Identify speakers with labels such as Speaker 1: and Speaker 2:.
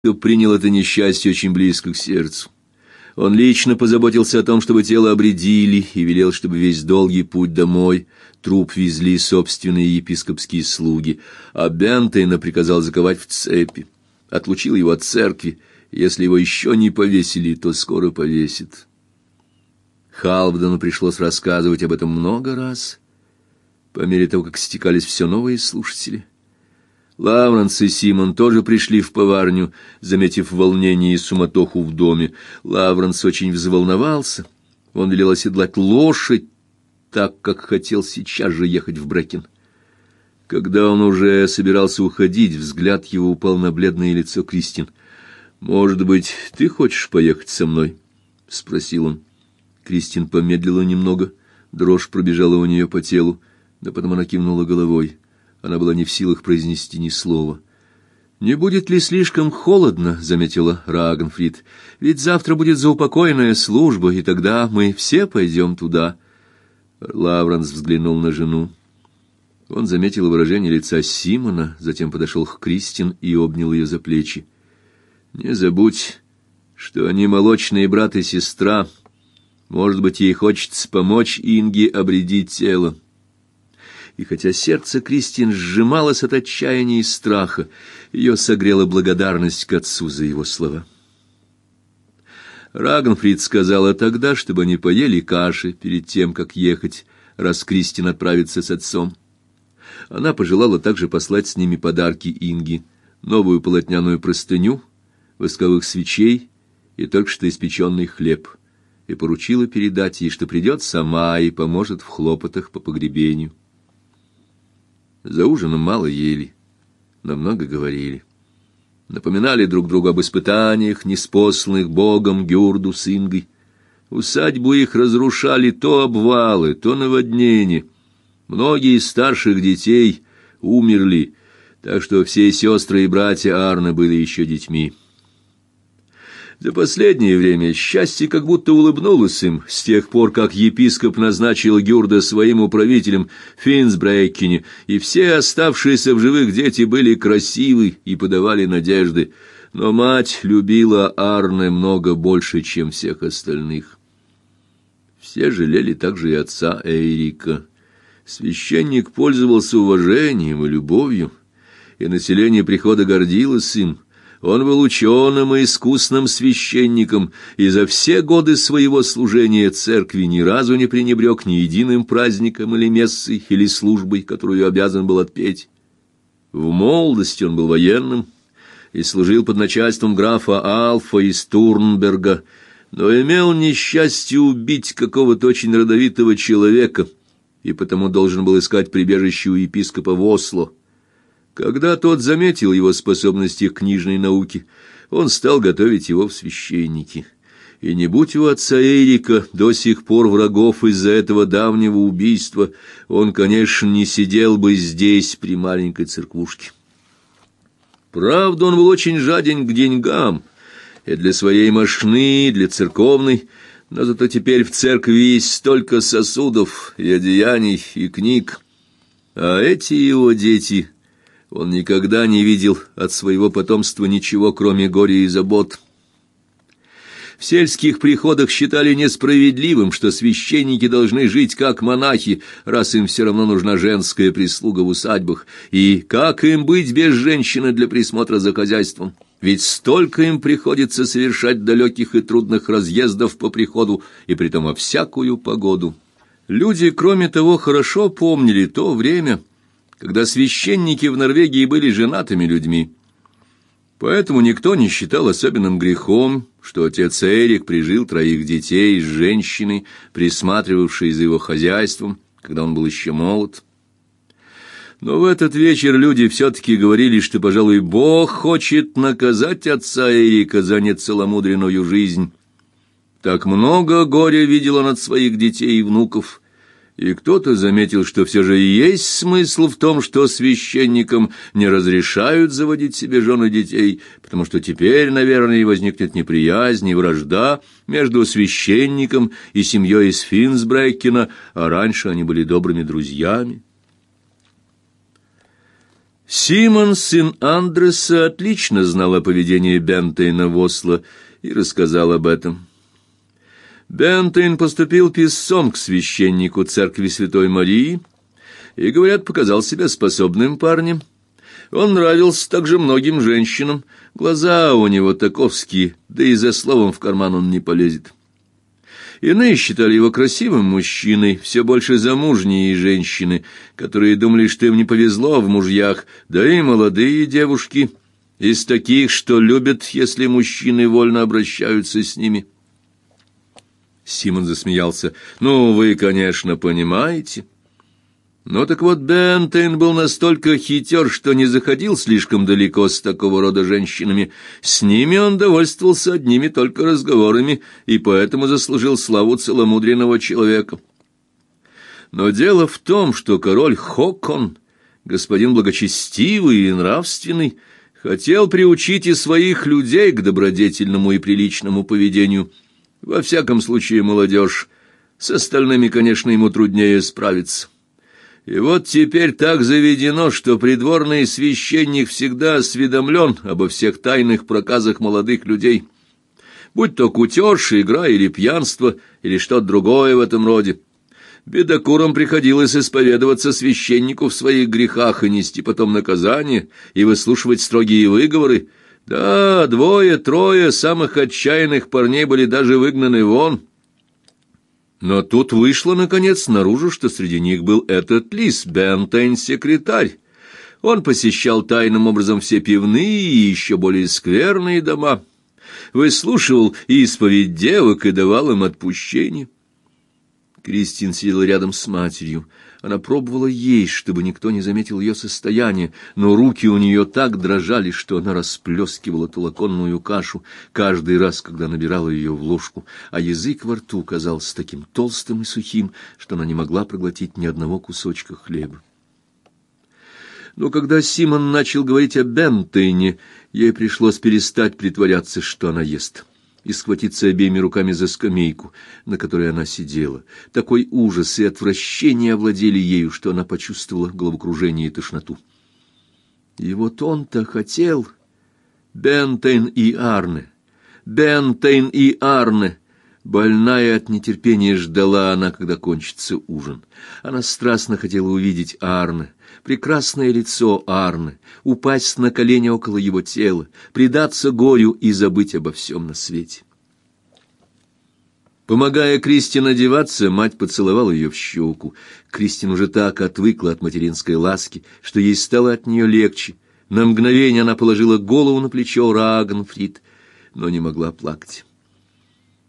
Speaker 1: принял это несчастье очень близко к сердцу. Он лично позаботился о том, чтобы тело обредили, и велел, чтобы весь долгий путь домой труп везли собственные епископские слуги, а Бентейна приказал заковать в цепи, отлучил его от церкви, и если его еще не повесили, то скоро повесят. Халфдану пришлось рассказывать об этом много раз, по мере того, как стекались все новые слушатели. Лавренс и Симон тоже пришли в поварню, заметив волнение и суматоху в доме. Лавренс очень взволновался. Он велел оседлать лошадь, так как хотел сейчас же ехать в Брэккен. Когда он уже собирался уходить, взгляд его упал на бледное лицо Кристин. «Может быть, ты хочешь поехать со мной?» — спросил он. Кристин помедлила немного, дрожь пробежала у нее по телу, но потом она кивнула головой. Она была не в силах произнести ни слова. «Не будет ли слишком холодно?» — заметила Рагнфрид. «Ведь завтра будет заупокойная служба, и тогда мы все пойдем туда». Лавренс взглянул на жену. Он заметил выражение лица Симона, затем подошел к Кристин и обнял ее за плечи. «Не забудь, что они молочные брат и сестра. Может быть, ей хочется помочь Инге обредить тело». И хотя сердце Кристин сжималось от отчаяния и страха, ее согрела благодарность к отцу за его слова. Рагнфрид сказала тогда, чтобы они поели каши перед тем, как ехать, раз Кристин отправится с отцом. Она пожелала также послать с ними подарки Инге: новую полотняную простыню, восковых свечей и только что испеченный хлеб, и поручила передать ей, что придет сама и поможет в хлопотах по погребению. За ужином мало ели, но много говорили. Напоминали друг другу об испытаниях, ниспосланных Богом Гюрду с Ингой. Усадьбу их разрушали то обвалы, то наводнения. Многие из старших детей умерли, так что все сестры и братья Арны были еще детьми. За последнее время счастье как будто улыбнулось им с тех пор, как епископ назначил Гюрда своим управителем в Финсбрейкене, и все оставшиеся в живых дети были красивы и подавали надежды. Но мать любила Арне много больше, чем всех остальных. Все жалели также и отца Эйрика. Священник пользовался уважением и любовью, и население прихода гордилось им. Он был ученым и искусным священником, и за все годы своего служения церкви ни разу не пренебрег ни единым праздником или мессой, или службой, которую обязан был отпеть. В молодости он был военным и служил под начальством графа Алфа из Турнберга, но имел несчастье убить какого-то очень родовитого человека, и потому должен был искать прибежище у епископа в Осло. Когда тот заметил его способности к книжной науке, он стал готовить его в священники. И не будь у отца Эрика до сих пор врагов из-за этого давнего убийства, он, конечно, не сидел бы здесь при маленькой церквушке. Правда, он был очень жаден к деньгам, и для своей мошны, и для церковной, но зато теперь в церкви есть столько сосудов и одеяний, и книг, а эти его дети... Он никогда не видел от своего потомства ничего, кроме горя и забот. В сельских приходах считали несправедливым, что священники должны жить как монахи, раз им все равно нужна женская прислуга в усадьбах, и как им быть без женщины для присмотра за хозяйством? Ведь столько им приходится совершать далеких и трудных разъездов по приходу, и притом во всякую погоду. Люди, кроме того, хорошо помнили то время, когда священники в Норвегии были женатыми людьми. Поэтому никто не считал особенным грехом, что отец Эрик прижил 3 детей с женщиной, присматривавшей за его хозяйством, когда он был еще молод. Но в этот вечер люди все-таки говорили, что, пожалуй, Бог хочет наказать отца Эрика за нецеломудренную жизнь. Так много горя видел он от своих детей и внуков, и кто-то заметил, что все же есть смысл в том, что священникам не разрешают заводить себе жен и детей, потому что теперь, наверное, возникнет неприязнь и вражда между священником и семьей из Финсбрейкена, а раньше они были добрыми друзьями. Симон, сын Андреса, отлично знал о поведении Бентейна в Осло и рассказал об этом. Бентейн поступил писцом к священнику церкви Святой Марии и, говорят, показал себя способным парнем. Он нравился также многим женщинам, глаза у него таковские, да и за словом в карман он не полезет. Иные считали его красивым мужчиной, все больше замужние женщины, которые думали, что им не повезло в мужьях, да и молодые девушки, из таких, что любят, если мужчины вольно обращаются с ними. Симон засмеялся. «Ну, вы, конечно, понимаете». Но так вот, Бентейн был настолько хитер, что не заходил слишком далеко с такого рода женщинами. С ними он довольствовался одними только разговорами, и поэтому заслужил славу целомудренного человека. Но дело в том, что король Хокон, господин благочестивый и нравственный, хотел приучить и своих людей к добродетельному и приличному поведению. Во всяком случае, молодежь. С остальными, конечно, ему труднее справиться. И вот теперь так заведено, что придворный священник всегда осведомлен обо всех тайных проказах молодых людей, будь то кутеж, игра или пьянство, или что-то другое в этом роде. Бедокурам приходилось исповедоваться священнику в своих грехах и нести потом наказание, и выслушивать строгие выговоры. Да, 2-3 самых отчаянных парней были даже выгнаны вон. Но тут вышло, наконец, наружу, что среди них был этот лис, Бентейн-секретарь. Он посещал тайным образом все пивные и еще более скверные дома, выслушивал исповедь девок и давал им отпущение. Кристин сидела рядом с матерью. Она пробовала есть, чтобы никто не заметил ее состояние, но руки у нее так дрожали, что она расплескивала толоконную кашу каждый раз, когда набирала ее в ложку, а язык во рту казался таким толстым и сухим, что она не могла проглотить ни одного кусочка хлеба. Но когда Симон начал говорить о Бентейне, ей пришлось перестать притворяться, что она ест, и схватиться обеими руками за скамейку, на которой она сидела. Такой ужас и отвращение овладели ею, что она почувствовала головокружение и тошноту. И вот он-то хотел... Бентейн и Арне! Бентейн и Арне! Больная от нетерпения ждала она, когда кончится ужин. Она страстно хотела увидеть Арне, прекрасное лицо Арне, упасть на колени около его тела, предаться горю и забыть обо всем на свете. Помогая Кристин одеваться, мать поцеловала ее в щеку. Кристин уже так отвыкла от материнской ласки, что ей стало от нее легче. На мгновение она положила голову на плечо Рагнфрид, но не могла плакать.